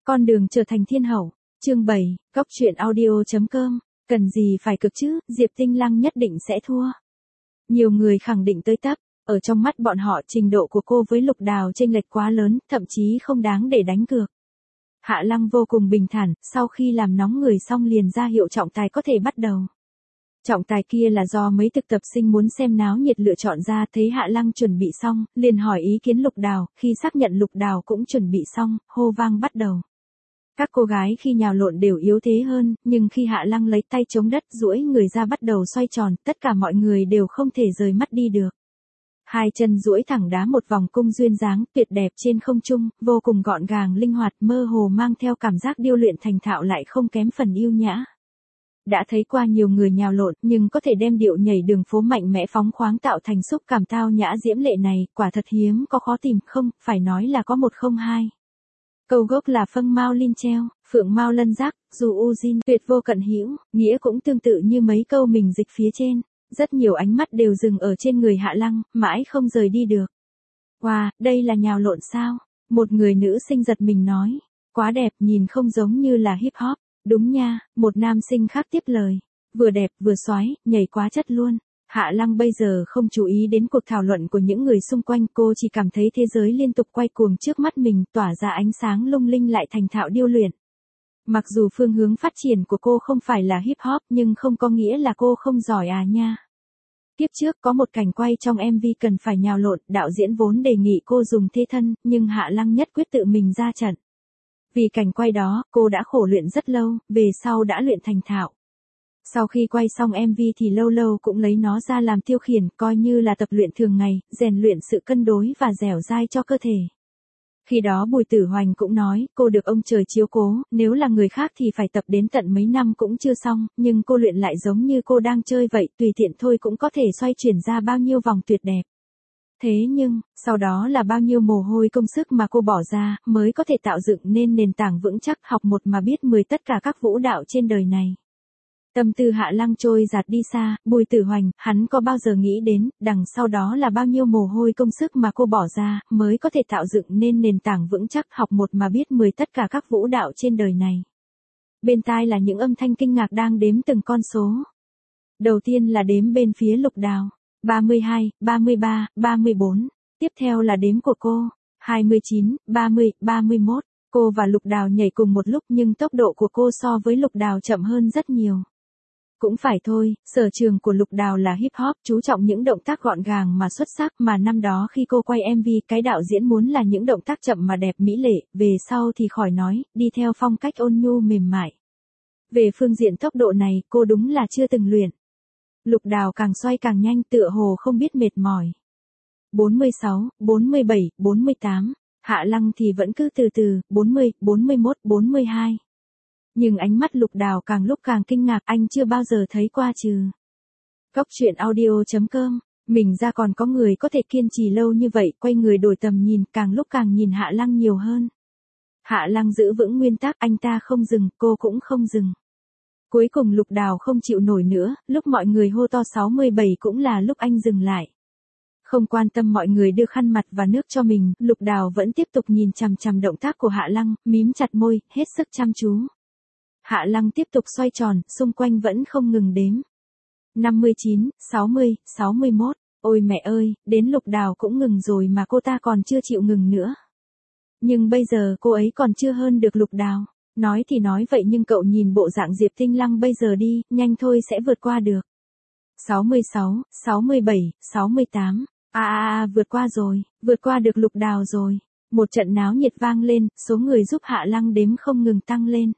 Con đường trở thành thiên hậu. Chương 7, Cóc truyện audio.com. Cần gì phải cực chứ, Diệp Tinh Lăng nhất định sẽ thua. Nhiều người khẳng định tới tấp, ở trong mắt bọn họ trình độ của cô với Lục Đào chênh lệch quá lớn, thậm chí không đáng để đánh cược. Hạ Lăng vô cùng bình thản, sau khi làm nóng người xong liền ra hiệu trọng tài có thể bắt đầu. Trọng tài kia là do mấy thực tập sinh muốn xem náo nhiệt lựa chọn ra, thấy Hạ Lăng chuẩn bị xong, liền hỏi ý kiến Lục Đào, khi xác nhận Lục Đào cũng chuẩn bị xong, hô vang bắt đầu. Các cô gái khi nhào lộn đều yếu thế hơn, nhưng khi Hạ Lăng lấy tay chống đất duỗi người ra bắt đầu xoay tròn, tất cả mọi người đều không thể rời mắt đi được. Hai chân duỗi thẳng đá một vòng cung duyên dáng tuyệt đẹp trên không trung, vô cùng gọn gàng linh hoạt, mơ hồ mang theo cảm giác điêu luyện thành thạo lại không kém phần yêu nhã. Đã thấy qua nhiều người nhào lộn, nhưng có thể đem điệu nhảy đường phố mạnh mẽ phóng khoáng tạo thành xúc cảm tao nhã diễm lệ này, quả thật hiếm có khó tìm, không, phải nói là có một không hai. Câu gốc là Phâng Mao Linh Treo, Phượng Mao Lân Giác, Dù U Jin, tuyệt vô cận hữu, nghĩa cũng tương tự như mấy câu mình dịch phía trên. Rất nhiều ánh mắt đều dừng ở trên người Hạ Lăng, mãi không rời đi được. Wow, đây là nhào lộn sao? Một người nữ sinh giật mình nói. Quá đẹp, nhìn không giống như là hip hop. Đúng nha, một nam sinh khác tiếp lời. Vừa đẹp vừa xoái, nhảy quá chất luôn. Hạ Lăng bây giờ không chú ý đến cuộc thảo luận của những người xung quanh, cô chỉ cảm thấy thế giới liên tục quay cuồng trước mắt mình, tỏa ra ánh sáng lung linh lại thành thạo điêu luyện. Mặc dù phương hướng phát triển của cô không phải là hip hop nhưng không có nghĩa là cô không giỏi à nha. Tiếp trước có một cảnh quay trong MV cần phải nhào lộn, đạo diễn vốn đề nghị cô dùng thế thân, nhưng Hạ Lăng nhất quyết tự mình ra trận. Vì cảnh quay đó, cô đã khổ luyện rất lâu, về sau đã luyện thành thạo. Sau khi quay xong MV thì lâu lâu cũng lấy nó ra làm tiêu khiển, coi như là tập luyện thường ngày, rèn luyện sự cân đối và dẻo dai cho cơ thể. Khi đó Bùi Tử Hoành cũng nói, cô được ông trời chiếu cố, nếu là người khác thì phải tập đến tận mấy năm cũng chưa xong, nhưng cô luyện lại giống như cô đang chơi vậy, tùy tiện thôi cũng có thể xoay chuyển ra bao nhiêu vòng tuyệt đẹp. Thế nhưng, sau đó là bao nhiêu mồ hôi công sức mà cô bỏ ra, mới có thể tạo dựng nên nền tảng vững chắc, học một mà biết 10 tất cả các vũ đạo trên đời này. Tâm tư Hạ Lăng trôi giạt đi xa, Bùi Tử Hoành, hắn có bao giờ nghĩ đến, đằng sau đó là bao nhiêu mồ hôi công sức mà cô bỏ ra, mới có thể tạo dựng nên nền tảng vững chắc, học một mà biết 10 tất cả các vũ đạo trên đời này. Bên tai là những âm thanh kinh ngạc đang đếm từng con số. Đầu tiên là đếm bên phía Lục Đào, 32, 33, 34. Tiếp theo là đếm của cô, 29, 30, 31. Cô và Lục Đào nhảy cùng một lúc nhưng tốc độ của cô so với Lục Đào chậm hơn rất nhiều. Cũng phải thôi, sở trường của Lục Đào là hip hop, chú trọng những động tác gọn gàng mà xuất sắc, mà năm đó khi cô quay MV, cái đạo diễn muốn là những động tác chậm mà đẹp mỹ lệ, về sau thì khỏi nói, đi theo phong cách ôn nhu mềm mại. Về phương diện tốc độ này, cô đúng là chưa từng luyện. Lục Đào càng xoay càng nhanh, tựa hồ không biết mệt mỏi. 46, 47, 48, Hạ Lăng thì vẫn cứ từ từ, 40, 41, 42. Nhưng ánh mắt Lục Đào càng lúc càng kinh ngạc, anh chưa bao giờ thấy qua trừ. Cóc truyện audio.com, mình ra còn có người có thể kiên trì lâu như vậy, quay người đổi tầm nhìn, càng lúc càng nhìn Hạ Lăng nhiều hơn. Hạ Lăng giữ vững nguyên tắc, anh ta không dừng, cô cũng không dừng. Cuối cùng Lục Đào không chịu nổi nữa, lúc mọi người hô to 67 cũng là lúc anh dừng lại. Không quan tâm mọi người đưa khăn mặt và nước cho mình, Lục Đào vẫn tiếp tục nhìn chằm chằm động tác của Hạ Lăng, mím chặt môi, hết sức chăm chú. Hạ Lăng tiếp tục xoay tròn, xung quanh vẫn không ngừng đếm. 59, 60, 61, ôi mẹ ơi, đến Lục Đào cũng ngừng rồi mà cô ta còn chưa chịu ngừng nữa. Nhưng bây giờ cô ấy còn chưa hơn được Lục Đào. Nói thì nói vậy nhưng cậu nhìn bộ dạng Diệp Tinh Lăng bây giờ đi, nhanh thôi sẽ vượt qua được. 66, 67, 68, vượt qua rồi, vượt qua được Lục Đào rồi. Một trận náo nhiệt vang lên, số người giúp Hạ Lăng đếm không ngừng tăng lên.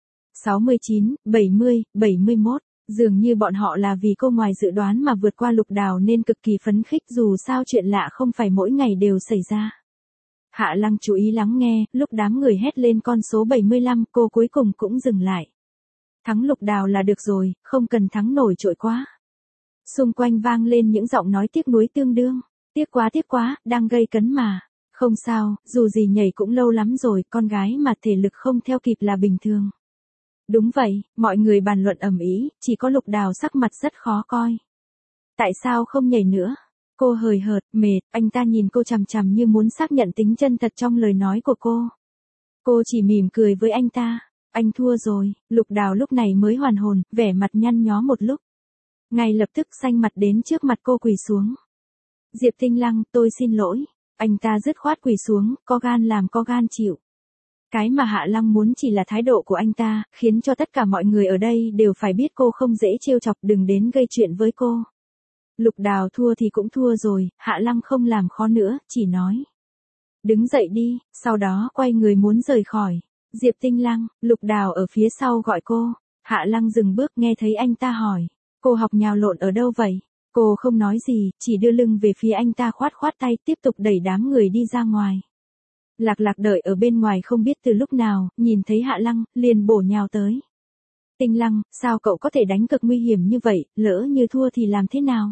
69, 70, 71, dường như bọn họ là vì cô ngoài dự đoán mà vượt qua Lục Đào nên cực kỳ phấn khích, dù sao chuyện lạ không phải mỗi ngày đều xảy ra. Hạ Lăng chú ý lắng nghe, lúc đám người hét lên con số 75, cô cuối cùng cũng dừng lại. Thắng Lục Đào là được rồi, không cần thắng nổi trội quá. Xung quanh vang lên những giọng nói tiếc nuối tương đương. Tiếc quá, đang gây cấn mà. Không sao, dù gì nhảy cũng lâu lắm rồi, con gái mà thể lực không theo kịp là bình thường. Đúng vậy, mọi người bàn luận ầm ĩ, chỉ có Lục Đào sắc mặt rất khó coi. Tại sao không nhảy nữa? Cô hời hợt, mệt, anh ta nhìn cô chằm chằm như muốn xác nhận tính chân thật trong lời nói của cô. Cô chỉ mỉm cười với anh ta. Anh thua rồi, Lục Đào lúc này mới hoàn hồn, vẻ mặt nhăn nhó một lúc. Ngay lập tức xanh mặt đến trước mặt cô quỳ xuống. Diệp Tinh Lăng, tôi xin lỗi. Anh ta dứt khoát quỳ xuống, có gan làm có gan chịu. Cái mà Hạ Lăng muốn chỉ là thái độ của anh ta, khiến cho tất cả mọi người ở đây đều phải biết cô không dễ trêu chọc, đừng đến gây chuyện với cô. Lục Đào thua thì cũng thua rồi, Hạ Lăng không làm khó nữa, chỉ nói. Đứng dậy đi, sau đó quay người muốn rời khỏi. Diệp Tinh Lăng, Lục Đào ở phía sau gọi cô. Hạ Lăng dừng bước nghe thấy anh ta hỏi. Cô học nhào lộn ở đâu vậy? Cô không nói gì, chỉ đưa lưng về phía anh ta khoát khoát tay tiếp tục đẩy đám người đi ra ngoài. Lạc Lạc đợi ở bên ngoài không biết từ lúc nào, nhìn thấy Hạ Lăng, liền bổ nhào tới. Tinh Lăng, sao cậu có thể đánh cực nguy hiểm như vậy, lỡ như thua thì làm thế nào?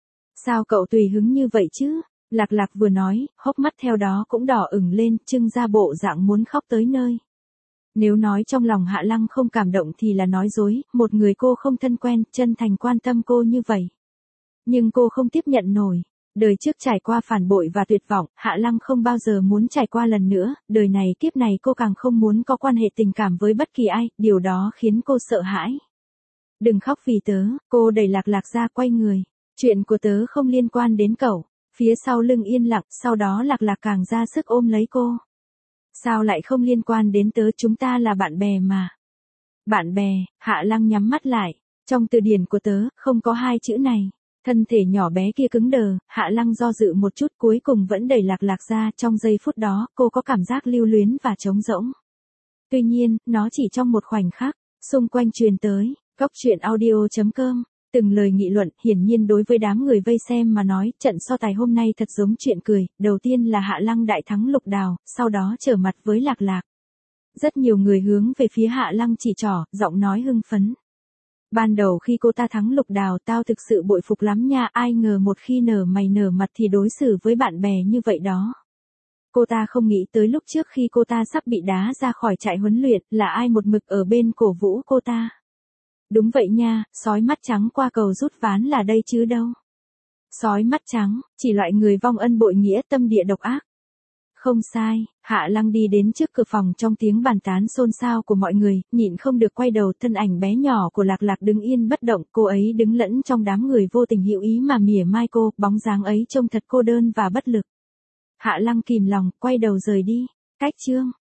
Sao cậu tùy hứng như vậy chứ? Lạc Lạc vừa nói, hốc mắt theo đó cũng đỏ ửng lên, trưng ra bộ dạng muốn khóc tới nơi. Nếu nói trong lòng Hạ Lăng không cảm động thì là nói dối, một người cô không thân quen, chân thành quan tâm cô như vậy. Nhưng cô không tiếp nhận nổi. Đời trước trải qua phản bội và tuyệt vọng, Hạ Lăng không bao giờ muốn trải qua lần nữa, đời này kiếp này cô càng không muốn có quan hệ tình cảm với bất kỳ ai, điều đó khiến cô sợ hãi. Đừng khóc vì tớ, cô đẩy Lạc Lạc ra quay người. Chuyện của tớ không liên quan đến cậu. Phía sau lưng yên lặng, sau đó Lạc Lạc càng ra sức ôm lấy cô. Sao lại không liên quan đến tớ, chúng ta là bạn bè mà. Bạn bè, Hạ Lăng nhắm mắt lại. Trong từ điển của tớ, không có hai chữ này. Thân thể nhỏ bé kia cứng đờ, Hạ Lăng do dự một chút cuối cùng vẫn đẩy Lạc Lạc ra, trong giây phút đó, cô có cảm giác lưu luyến và trống rỗng. Tuy nhiên, nó chỉ trong một khoảnh khắc, xung quanh truyền tới, goctruyện.audio.com. Từng lời nghị luận, hiển nhiên đối với đám người vây xem mà nói, trận so tài hôm nay thật giống chuyện cười, đầu tiên là Hạ Lăng đại thắng Lục Đào, sau đó trở mặt với Lạc Lạc. Rất nhiều người hướng về phía Hạ Lăng chỉ trỏ, giọng nói hưng phấn. Ban đầu khi cô ta thắng Lục Đào tao thực sự bội phục lắm nha, ai ngờ một khi nở mày nở mặt thì đối xử với bạn bè như vậy đó. Cô ta không nghĩ tới lúc trước khi cô ta sắp bị đá ra khỏi trại huấn luyện là ai một mực ở bên cổ vũ cô ta. Đúng vậy nha, sói mắt trắng qua cầu rút ván là đây chứ đâu. Sói mắt trắng, chỉ loại người vong ân bội nghĩa tâm địa độc ác. Không sai, Hạ Lăng đi đến trước cửa phòng trong tiếng bàn tán xôn xao của mọi người, nhịn không được quay đầu, thân ảnh bé nhỏ của Lạc Lạc đứng yên bất động, cô ấy đứng lẫn trong đám người vô tình hữu ý mà mỉa mai cô, bóng dáng ấy trông thật cô đơn và bất lực. Hạ Lăng kìm lòng, quay đầu rời đi. Cách chương